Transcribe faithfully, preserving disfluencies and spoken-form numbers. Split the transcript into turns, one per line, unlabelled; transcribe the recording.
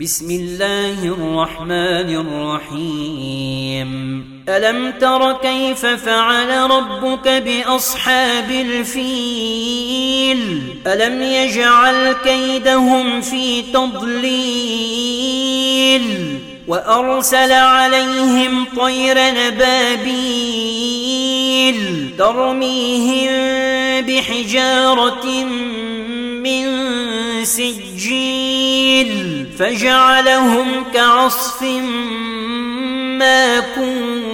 بسم الله الرحمن الرحيم ألم تر كيف فعل ربك بأصحاب الفيل ألم يجعل كيدهم في تضليل وأرسل عليهم طير نبابيل ترميهم بحجارة من سجيل فجعلهم كعصف ماكول